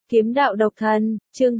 Kiếm đạo độc thân, chương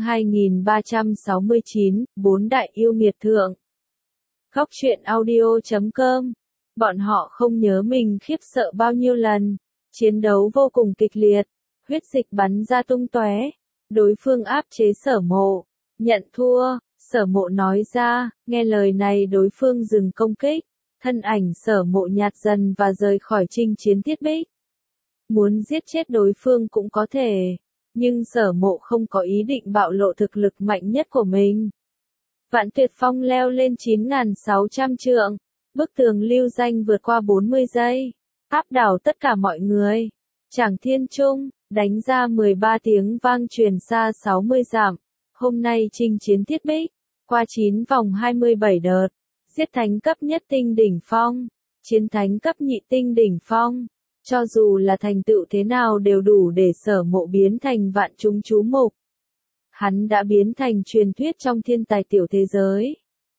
2369, bốn đại yêu nghiệt thượng. Góc truyện audio.com. Bọn họ không nhớ mình khiếp sợ bao nhiêu lần. Chiến đấu vô cùng kịch liệt. Huyết dịch bắn ra tung tóe. Đối phương áp chế Sở Mộ. Nhận thua, Sở Mộ nói ra, nghe lời này đối phương dừng công kích. Thân ảnh Sở Mộ nhạt dần và rời khỏi chinh chiến Thiết Bích. Muốn giết chết đối phương cũng có thể. Nhưng Sở Mộ không có ý định bạo lộ thực lực mạnh nhất của mình. Vạn Tuyệt Phong leo lên 9.600 trượng, bức tường lưu danh vượt qua 40 giây, áp đảo tất cả mọi người. Trảm Thiên Trung, đánh ra 13 tiếng vang truyền xa 60 dặm. Hôm nay chinh chiến Thiết Bích, qua 9 vòng 27 đợt, giết thánh cấp nhất tinh đỉnh phong, chiến thánh cấp nhị tinh đỉnh phong. Cho dù là thành tựu thế nào đều đủ để Sở Mộ biến thành vạn chúng chú mục. Hắn đã biến thành truyền thuyết trong thiên tài tiểu thế giới.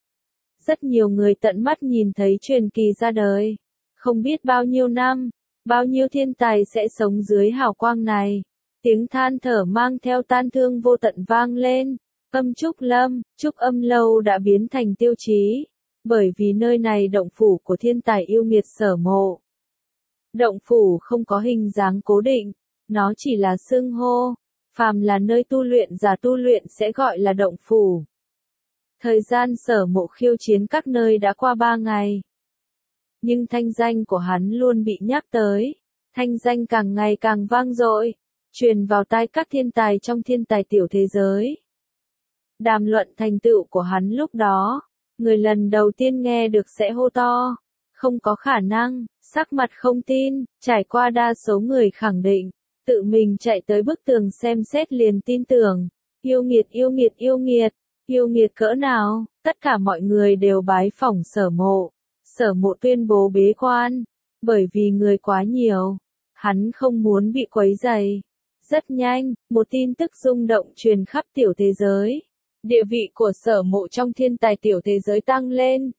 Rất nhiều người tận mắt nhìn thấy truyền kỳ ra đời. Không biết bao nhiêu năm, bao nhiêu thiên tài sẽ sống dưới hào quang này. Tiếng than thở mang theo tan thương vô tận vang lên. Âm Trúc Lâm, Trúc Âm Lâu đã biến thành tiêu chí. Bởi vì nơi này động phủ của thiên tài yêu nghiệt Sở Mộ. Động phủ không có hình dáng cố định, nó chỉ là xưng hô, phàm là nơi tu luyện giả tu luyện sẽ gọi là động phủ. Thời gian Sở Mộ khiêu chiến các nơi đã qua 3 ngày. Nhưng thanh danh của hắn luôn bị nhắc tới, thanh danh càng ngày càng vang dội, truyền vào tai các thiên tài trong thiên tài tiểu thế giới. Đàm luận thành tựu của hắn lúc đó, người lần đầu tiên nghe được sẽ hô to. Không có khả năng, sắc mặt không tin, trải qua đa số người khẳng định, tự mình chạy tới bức tường xem xét liền tin tưởng. Yêu nghiệt yêu nghiệt yêu nghiệt, yêu nghiệt cỡ nào, tất cả mọi người đều bái phỏng Sở Mộ. Sở Mộ tuyên bố bế quan, bởi vì người quá nhiều, hắn không muốn bị quấy rầy. Rất nhanh, một tin tức rung động truyền khắp tiểu thế giới. Địa vị của Sở Mộ trong thiên tài tiểu thế giới tăng lên.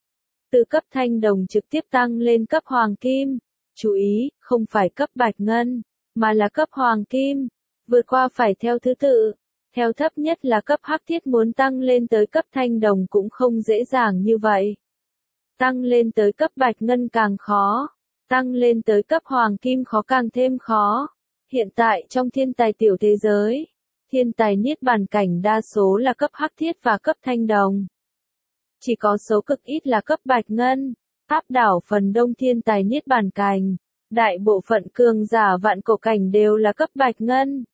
Từ cấp thanh đồng trực tiếp tăng lên cấp hoàng kim. Chú ý, không phải cấp bạch ngân, mà là cấp hoàng kim. Vượt qua phải theo thứ tự. Theo thấp nhất là cấp hắc thiết, muốn tăng lên tới cấp thanh đồng cũng không dễ dàng như vậy. Tăng lên tới cấp bạch ngân càng khó. Tăng lên tới cấp hoàng kim khó càng thêm khó. Hiện tại trong thiên tài tiểu thế giới, thiên tài niết bàn cảnh đa số là cấp hắc thiết và cấp thanh đồng. Chỉ có số cực ít là cấp bạch ngân, áp đảo phần đông thiên tài niết bàn cảnh. Đại bộ phận cường giả vạn cổ cảnh đều là cấp bạch ngân.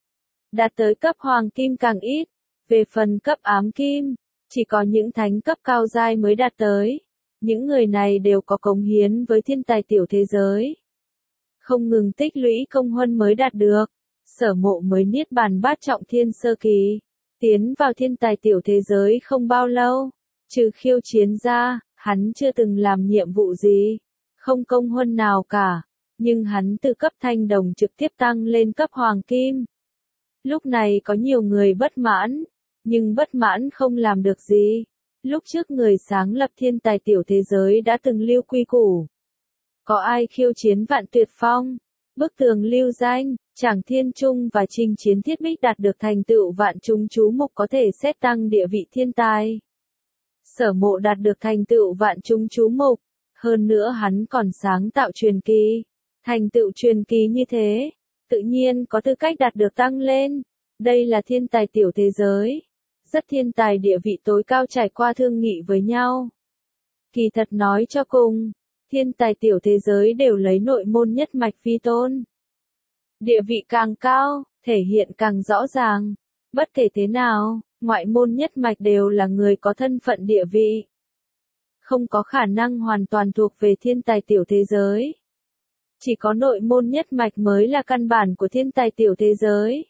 Đạt tới cấp hoàng kim càng ít. Về phần cấp ám kim, chỉ có những thánh cấp cao giai mới đạt tới. Những người này đều có cống hiến với thiên tài tiểu thế giới. Không ngừng tích lũy công huân mới đạt được. Sở Mộ mới niết bàn bát trọng thiên sơ kỳ. Tiến vào thiên tài tiểu thế giới không bao lâu. Trừ khiêu chiến ra, hắn chưa từng làm nhiệm vụ gì, không công huân nào cả, nhưng hắn từ cấp thanh đồng trực tiếp tăng lên cấp hoàng kim. Lúc này có nhiều người bất mãn, nhưng bất mãn không làm được gì. Lúc trước người sáng lập thiên tài tiểu thế giới đã từng lưu quy củ. Có ai khiêu chiến Vạn Tuyệt Phong, bức tường lưu danh, Trảm Thiên Trung và chinh chiến Thiết Bích đạt được thành tựu vạn chúng chú mục có thể xét tăng địa vị thiên tài. Sở Mộ đạt được thành tựu vạn chúng chú mục, hơn nữa hắn còn sáng tạo truyền kỳ. Thành tựu truyền kỳ như thế, tự nhiên có tư cách đạt được tăng lên. Đây là thiên tài tiểu thế giới. Rất thiên tài địa vị tối cao trải qua thương nghị với nhau. Kỳ thật nói cho cùng, thiên tài tiểu thế giới đều lấy nội môn nhất mạch vi tôn. Địa vị càng cao, thể hiện càng rõ ràng. Bất kể thế nào, ngoại môn nhất mạch đều là người có thân phận địa vị. Không có khả năng hoàn toàn thuộc về thiên tài tiểu thế giới. Chỉ có nội môn nhất mạch mới là căn bản của thiên tài tiểu thế giới.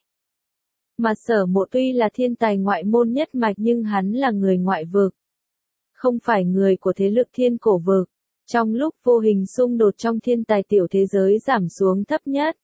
Mà Sở Mộ tuy là thiên tài ngoại môn nhất mạch nhưng hắn là người ngoại vực. Không phải người của thế lực thiên cổ vực. Trong lúc vô hình xung đột trong thiên tài tiểu thế giới giảm xuống thấp nhất.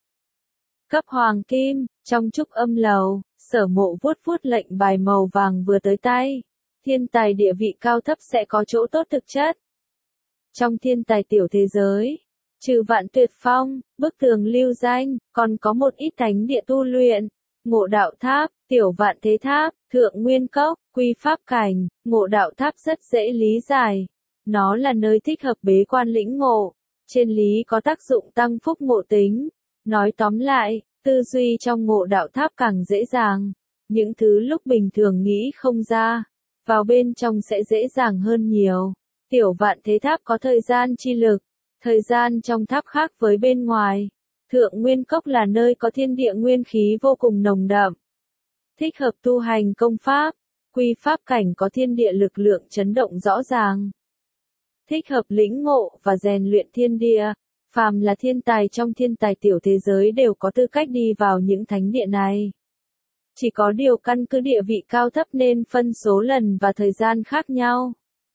Cấp hoàng kim, trong Trúc Âm Lầu, Sở Mộ vuốt vuốt lệnh bài màu vàng vừa tới tay. Thiên tài địa vị cao thấp sẽ có chỗ tốt thực chất. Trong thiên tài tiểu thế giới, trừ Vạn Tuyệt Phong, bức tường lưu danh, còn có một ít thánh địa tu luyện. Ngộ Đạo Tháp, Tiểu Vạn Thế Tháp, Thượng Nguyên Cốc, Quy Pháp Cảnh. Ngộ Đạo Tháp rất dễ lý giải. Nó là nơi thích hợp bế quan lĩnh ngộ. Trên lý có tác dụng tăng phúc ngộ tính. Nói tóm lại, tư duy trong Ngộ Đạo Tháp càng dễ dàng. Những thứ lúc bình thường nghĩ không ra, vào bên trong sẽ dễ dàng hơn nhiều. Tiểu Vạn Thế Tháp có thời gian chi lực. Thời gian trong tháp khác với bên ngoài. Thượng Nguyên Cốc là nơi có thiên địa nguyên khí vô cùng nồng đậm. Thích hợp tu hành công pháp. Quy Pháp Cảnh có thiên địa lực lượng chấn động rõ ràng. Thích hợp lĩnh ngộ và rèn luyện thiên địa. Phàm là thiên tài trong thiên tài tiểu thế giới đều có tư cách đi vào những thánh địa này. Chỉ có điều căn cứ địa vị cao thấp nên phân số lần và thời gian khác nhau.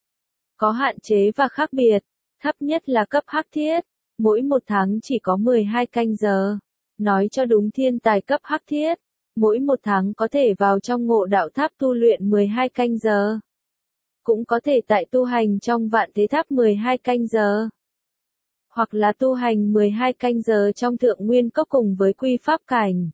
Có hạn chế và khác biệt. Thấp nhất là cấp hắc thiết. Mỗi một tháng chỉ có 12 canh giờ. Nói cho đúng thiên tài cấp hắc thiết. Mỗi một tháng có thể vào trong Ngộ Đạo Tháp tu luyện 12 canh giờ. Cũng có thể tại tu hành trong Vạn Thế Tháp 12 canh giờ. Hoặc là tu hành 12 canh giờ trong Thượng Nguyên Cốc cùng với Quy Pháp Cảnh.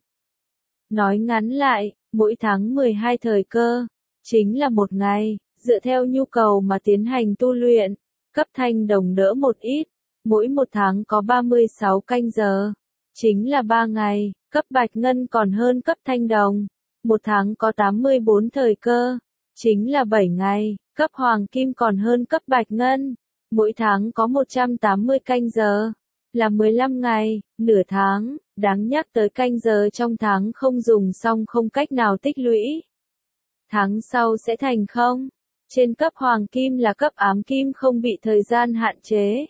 Nói ngắn lại, mỗi tháng 12 thời cơ, chính là một ngày, dựa theo nhu cầu mà tiến hành tu luyện. Cấp thanh đồng đỡ một ít, mỗi một tháng có 36 canh giờ, chính là 3 ngày, cấp bạch ngân còn hơn cấp thanh đồng. Một tháng có 84 thời cơ, chính là 7 ngày, cấp hoàng kim còn hơn cấp bạch ngân. Mỗi tháng có 180 canh giờ, là 15 ngày, nửa tháng. Đáng nhắc tới canh giờ trong tháng không dùng xong không cách nào tích lũy. Tháng sau sẽ thành không. Trên cấp hoàng kim là cấp ám kim không bị thời gian hạn chế.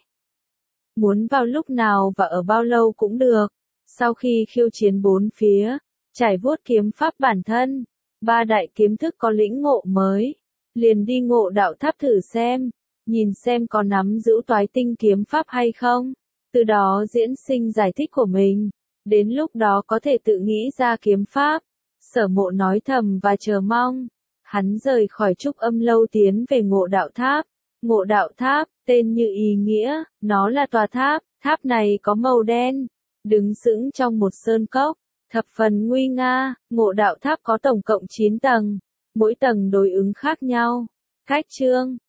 Muốn vào lúc nào và ở bao lâu cũng được. Sau khi khiêu chiến 4 phía, trải vuốt kiếm pháp bản thân, 3 đại kiếm thức có lĩnh ngộ mới, liền đi Ngộ Đạo Tháp thử xem, nhìn xem có nắm giữ toái tinh kiếm pháp hay không, từ đó diễn sinh giải thích của mình, đến lúc đó có thể tự nghĩ ra kiếm pháp. Sở Mộ nói thầm và chờ mong. Hắn rời khỏi Trúc Âm Lâu tiến về Ngộ Đạo Tháp. Ngộ Đạo Tháp, tên như ý nghĩa, nó là tòa tháp, tháp này có màu đen, đứng sững trong một sơn cốc, thập phần nguy nga. Ngộ Đạo Tháp có tổng cộng 9 tầng, mỗi tầng đối ứng khác nhau. Khách chương